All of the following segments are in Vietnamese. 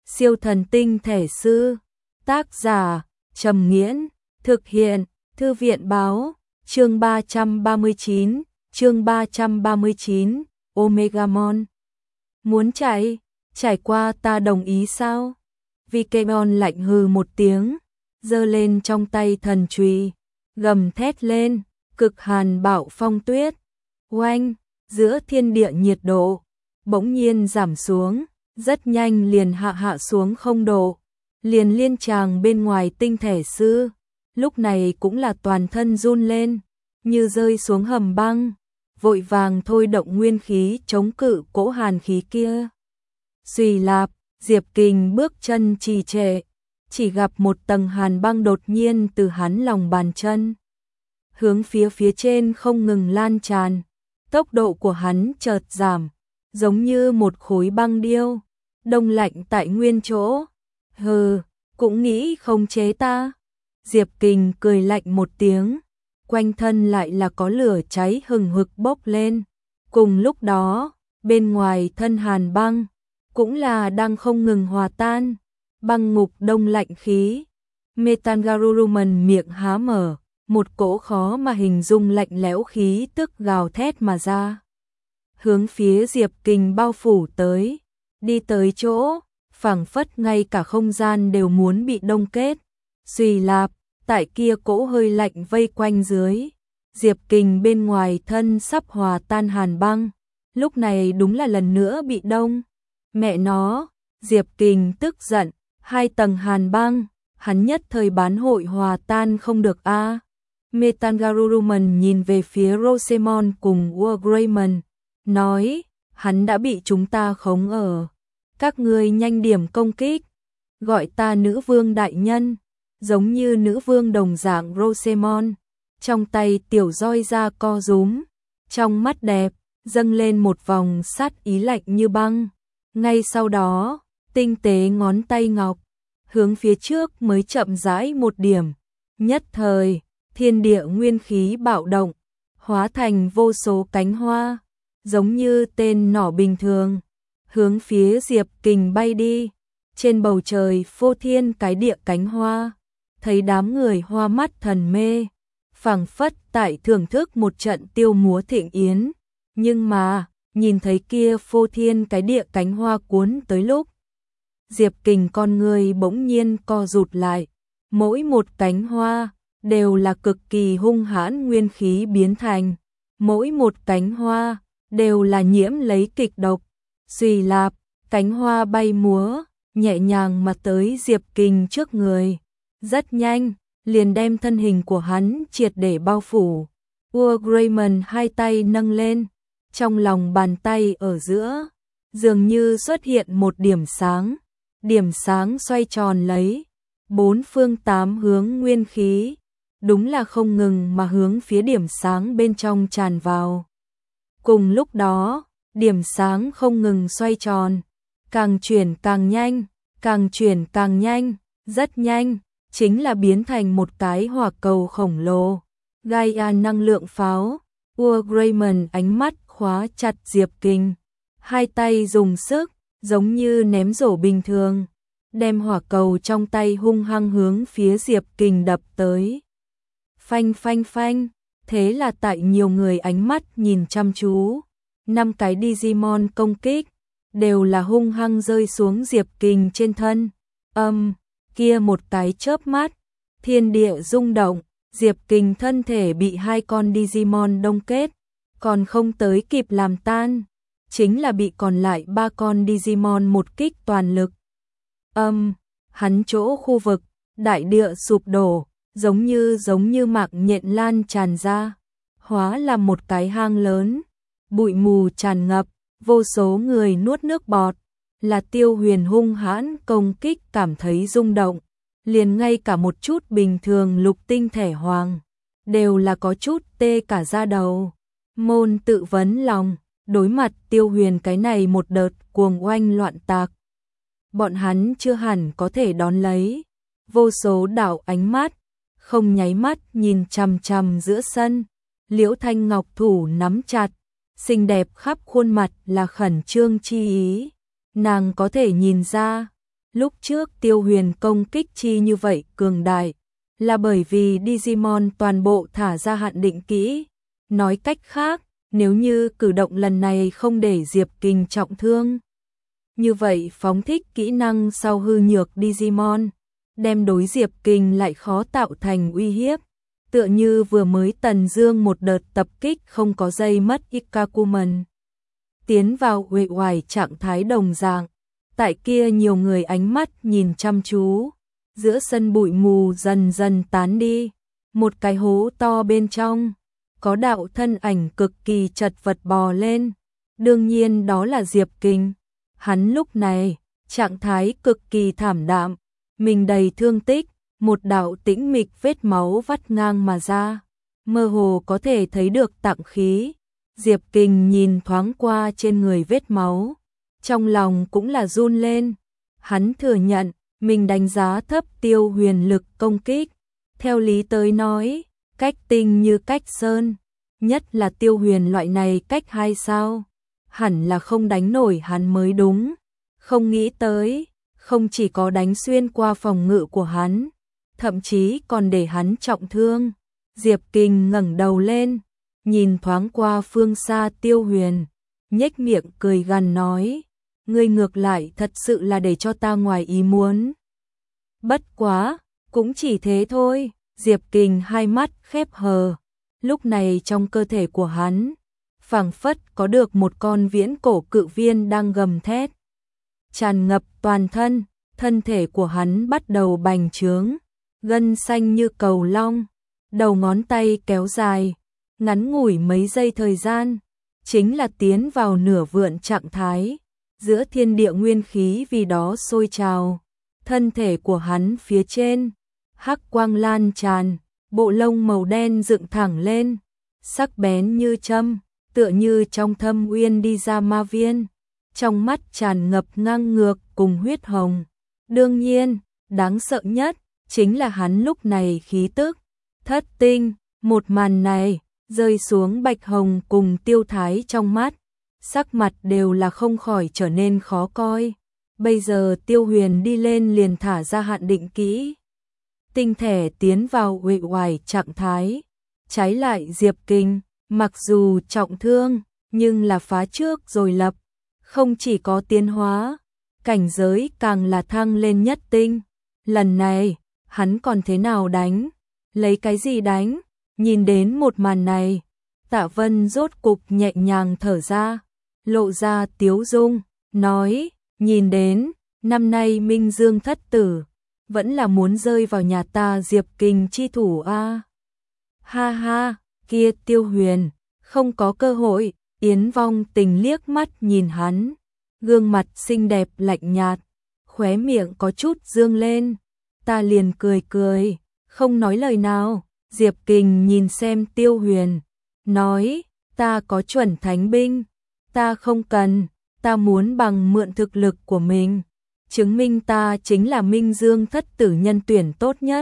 Siêu thần tinh thể sư. Tác giả Trầm Nghiễn. Thực hiện Thư viện báo. Chương 339. Chương 339. Omegamon. Muốn trải qua ta đồng ý sao? Vikemon lạnh hừ một tiếng, giơ lên trong tay thần chùy, gầm thét lên, cực hàn bạo phong tuyết. Oanh, giữa thiên địa nhiệt độ bỗng nhiên giảm xuống, rất nhanh liền hạ xuống 0 độ. Liền liên tràng bên ngoài tinh thể sư, lúc này cũng là toàn thân run lên, như rơi xuống hầm băng, vội vàng thôi động nguyên khí chống cự cỗ hàn khí kia. Xùy lạp, Diệp Kình bước chân trì trệ, chỉ gặp một tầng hàn băng đột nhiên từ hắn lòng bàn chân hướng phía trên không ngừng lan tràn. Tốc độ của hắn chợt giảm, giống như một khối băng điêu, đông lạnh tại nguyên chỗ. Hừ, cũng nghĩ không chế ta. Diệp Kình cười lạnh một tiếng, quanh thân lại là có lửa cháy hừng hực bốc lên. Cùng lúc đó, bên ngoài thân hàn băng cũng là đang không ngừng hòa tan, băng ngục đông lạnh khí. Metangaruruman miệng há mở, một cỗ khó mà hình dung lạnh lẽo khí tức gào thét mà ra, hướng phía Diệp Kình bao phủ tới, đi tới chỗ phảng phất ngay cả không gian đều muốn bị đông kết. Xùy lạp, tại kia cỗ hơi lạnh vây quanh dưới, Diệp Kình bên ngoài thân sắp hòa tan hàn băng, lúc này đúng là lần nữa bị đông. Mẹ nó, Diệp Kình tức giận, 2 tầng hàn băng, hắn nhất thời bán hội hòa tan không được a. Metangaruruman nhìn về phía Rosemon cùng Wargreymon, nói, hắn đã bị chúng ta khống ở. Các ngươi nhanh điểm công kích, gọi ta nữ vương đại nhân, giống như nữ vương đồng dạng. Rosemon, trong tay tiểu roi ra co rúm, trong mắt đẹp, dâng lên một vòng sát ý lạnh như băng. Ngay sau đó, tinh tế ngón tay ngọc, hướng phía trước mới chậm rãi một điểm. Nhất thời, thiên địa nguyên khí bạo động, hóa thành vô số cánh hoa, giống như tên nỏ bình thường, hướng phía Diệp Kình bay đi. Trên bầu trời phô thiên cái địa cánh hoa, thấy đám người hoa mắt thần mê, phảng phất tại thưởng thức một trận tiêu múa thịnh yến. Nhưng mà, nhìn thấy kia phô thiên cái địa cánh hoa cuốn tới lúc, Diệp Kình con người bỗng nhiên co rụt lại. Mỗi một cánh hoa đều là cực kỳ hung hãn nguyên khí biến thành, mỗi một cánh hoa đều là nhiễm lấy kịch độc. Xùy lạp, cánh hoa bay múa, nhẹ nhàng mà tới Diệp Kình trước người. Rất nhanh, liền đem thân hình của hắn triệt để bao phủ. Wargreymon 2 tay nâng lên, trong lòng bàn tay ở giữa, dường như xuất hiện một điểm sáng xoay tròn lấy, 4 phương 8 hướng nguyên khí, đúng là không ngừng mà hướng phía điểm sáng bên trong tràn vào. Cùng lúc đó, điểm sáng không ngừng xoay tròn, càng chuyển càng nhanh, càng chuyển càng nhanh, rất nhanh, chính là biến thành một cái hỏa cầu khổng lồ. Gaia năng lượng pháo. Wargreymon ánh mắt khóa chặt Diệp Kình, 2 tay dùng sức, giống như ném rổ bình thường, đem hỏa cầu trong tay hung hăng hướng phía Diệp Kình đập tới. Phanh phanh phanh, thế là tại nhiều người ánh mắt nhìn chăm chú, 5 cái Digimon công kích, đều là hung hăng rơi xuống Diệp Kình trên thân. Kia một cái chớp mắt, thiên địa rung động, Diệp Kình thân thể bị 2 con Digimon đông kết, còn không tới kịp làm tan, chính là bị còn lại 3 con Digimon một kích toàn lực. Hắn chỗ khu vực, đại địa sụp đổ, giống như mạng nhện lan tràn ra, hóa làm một cái hang lớn, bụi mù tràn ngập, vô số người nuốt nước bọt. Là Tiêu Huyền hung hãn công kích cảm thấy rung động, liền ngay cả một chút bình thường lục tinh thể hoàng, đều là có chút tê cả da đầu. Môn tự vấn lòng, đối mặt Tiêu Huyền cái này một đợt cuồng oanh loạn tạc, bọn hắn chưa hẳn có thể đón lấy. Vô số đảo ánh mắt, không nháy mắt nhìn chằm chằm giữa sân. Liễu Thanh Ngọc thủ nắm chặt, xinh đẹp khắp khuôn mặt là khẩn trương chi ý. Nàng có thể nhìn ra, Lúc trước Tiêu Huyền công kích chi như vậy cường đại, là bởi vì Digimon toàn bộ thả ra hạn định kỹ. Nói cách khác, nếu như cử động lần này không để Diệp Kình trọng thương, như vậy phóng thích kỹ năng sau hư nhược Digimon, đem đối Diệp Kình lại khó tạo thành uy hiếp. Tựa như vừa mới Tần Dương một đợt tập kích không có dây mất Ikakumen, tiến vào uể oải trạng thái đồng dạng. Tại kia nhiều người ánh mắt nhìn chăm chú, giữa sân bụi mù dần dần tán đi, một cái hố to bên trong, có đạo thân ảnh cực kỳ chật vật bò lên, đương nhiên đó là Diệp Kình. Hắn lúc này, trạng thái cực kỳ thảm đạm, mình đầy thương tích, một đạo tĩnh mịch vết máu vắt ngang mà ra, mơ hồ có thể thấy được tạng khí. Diệp Kình nhìn thoáng qua trên người vết máu, trong lòng cũng là run lên. Hắn thừa nhận, mình đánh giá thấp Tiêu Huyền lực công kích. Theo lý tới nói, cách tinh như cách sơn, nhất là Tiêu Huyền loại này cách 2 sao, hẳn là không đánh nổi hắn mới đúng. Không nghĩ tới, không chỉ có đánh xuyên qua phòng ngự của hắn, thậm chí còn để hắn trọng thương. Diệp Kình ngẩng đầu lên, nhìn thoáng qua phương xa Tiêu Huyền, nhếch miệng cười gằn nói, ngươi ngược lại thật sự là để cho ta ngoài ý muốn. Bất quá, cũng chỉ thế thôi. Diệp Kình hai mắt khép hờ, lúc này trong cơ thể của hắn, phảng phất có được một con viễn cổ cự viên đang gầm thét, tràn ngập toàn thân, thân thể của hắn bắt đầu bành trướng, gân xanh như cầu long, đầu ngón tay kéo dài, ngắn ngủi mấy giây thời gian, chính là tiến vào nửa vượn trạng thái, giữa thiên địa nguyên khí vì đó sôi trào, thân thể của hắn phía trên, hắc quang lan tràn, bộ lông màu đen dựng thẳng lên, sắc bén như châm, tựa như trong thâm uyên đi ra ma viên, trong mắt tràn ngập ngang ngược cùng huyết hồng. Đương nhiên, đáng sợ nhất chính là hắn lúc này khí tức thất tinh, một màn này rơi xuống Bạch Hồng cùng Tiêu Thái trong mắt, sắc mặt đều là không khỏi trở nên khó coi. Bây giờ Tiêu Huyền đi lên liền thả ra hạn định kỹ, tinh thể tiến vào uể oải trạng thái, trái lại Diệp Kình, mặc dù trọng thương, nhưng là phá trước rồi lập, không chỉ có tiến hóa, cảnh giới càng là thăng lên nhất tinh. Lần này, hắn còn thế nào đánh? Lấy cái gì đánh? Nhìn đến một màn này, Tạ Vân rốt cục nhẹ nhàng thở ra, lộ ra tiếu dung, nói, nhìn đến, năm nay Minh Dương thất tử, vẫn là muốn rơi vào nhà ta Diệp Kình chi thủ a. Ha ha, kia Tiêu Huyền, không có cơ hội. Yến Vong Tình liếc mắt nhìn hắn, gương mặt xinh đẹp lạnh nhạt, khóe miệng có chút dương lên, ta liền cười cười, không nói lời nào. Diệp Kình nhìn xem Tiêu Huyền, nói, ta có chuẩn thánh binh, ta không cần, ta muốn bằng mượn thực lực của mình, chứng minh ta chính là Minh Dương thất tử nhân tuyển tốt nhất.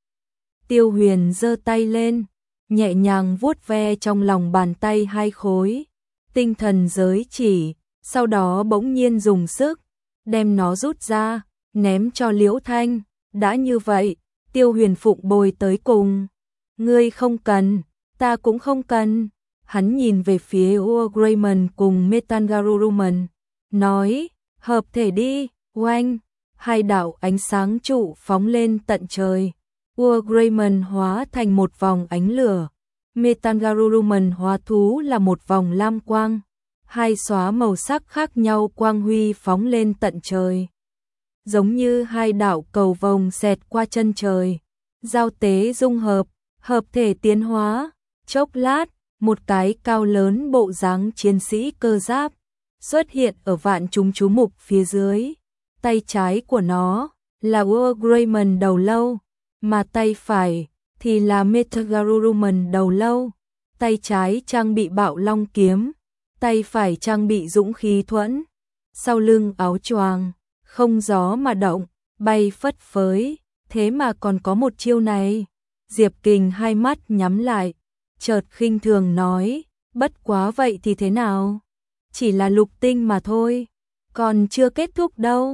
Tiêu Huyền giơ tay lên, nhẹ nhàng vuốt ve trong lòng bàn tay hai khối tinh thần giới chỉ, sau đó bỗng nhiên dùng sức đem nó rút ra, ném cho Liễu Thanh. Đã như vậy, Tiêu Huyền phụng bồi tới cùng. Ngươi không cần, ta cũng không cần. Hắn nhìn về phía Urgrayman cùng Metangaruruman, nói, hợp thể đi. Oanh, hai đạo ánh sáng trụ phóng lên tận trời. Urgrayman hóa thành một vòng ánh lửa, Metangaruruman hóa thú là một vòng lam quang, hai xóa màu sắc khác nhau quang huy phóng lên tận trời, giống như hai đạo cầu vồng xẹt qua chân trời, giao tế dung hợp, hợp thể tiến hóa. Chốc lát, một cái cao lớn bộ dáng chiến sĩ cơ giáp xuất hiện ở vạn chúng chú mục phía dưới. Tay trái của nó là Urgrayman đầu lâu, mà tay phải thì là Metangaruruman đầu lâu. Tay trái trang bị bạo long kiếm, tay phải trang bị dũng khí thuẫn. Sau lưng áo choàng không gió mà động, bay phất phới, thế mà còn có một chiêu này. Diệp Kình hai mắt nhắm lại, chợt khinh thường nói, bất quá vậy thì thế nào? Chỉ là lục tinh mà thôi, còn chưa kết thúc đâu.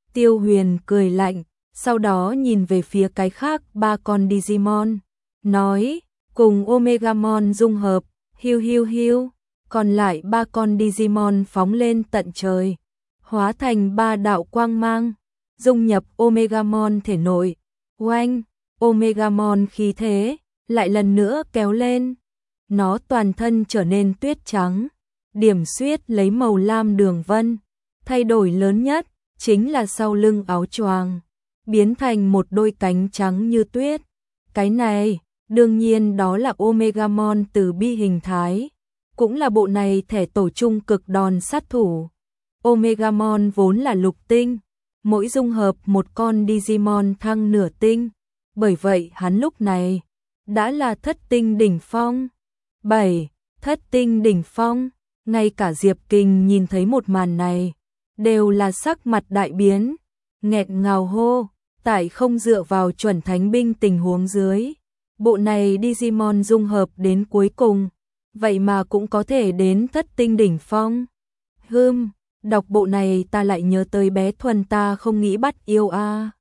Tiêu Huyền cười lạnh, sau đó nhìn về phía cái khác 3 con Digimon, nói, cùng Omegamon dung hợp, hiu hiu hiu, còn lại 3 con Digimon phóng lên tận trời, hóa thành 3 đạo quang mang, dung nhập Omegamon thể nội. Oanh, Omegamon khí thế lại lần nữa kéo lên, nó toàn thân trở nên tuyết trắng, điểm xuyết lấy màu lam đường vân, thay đổi lớn nhất chính là sau lưng áo choàng biến thành một đôi cánh trắng như tuyết. Cái này, đương nhiên đó là Omegamon từ bi hình thái, cũng là bộ này thẻ tổ trung cực đòn sát thủ. Omegamon vốn là lục tinh, mỗi dung hợp một con Digimon thăng nửa tinh, bởi vậy hắn lúc này đã là thất tinh đỉnh phong. 7. Thất tinh đỉnh phong, ngay cả Diệp Kình nhìn thấy một màn này, đều là sắc mặt đại biến, nghẹn ngào hô, tại không dựa vào chuẩn thánh binh tình huống dưới. Bộ này Digimon dung hợp đến cuối cùng, vậy mà cũng có thể đến thất tinh đỉnh phong. Đọc bộ này ta lại nhớ tới bé Thuần ta không nghĩ bắt yêu a.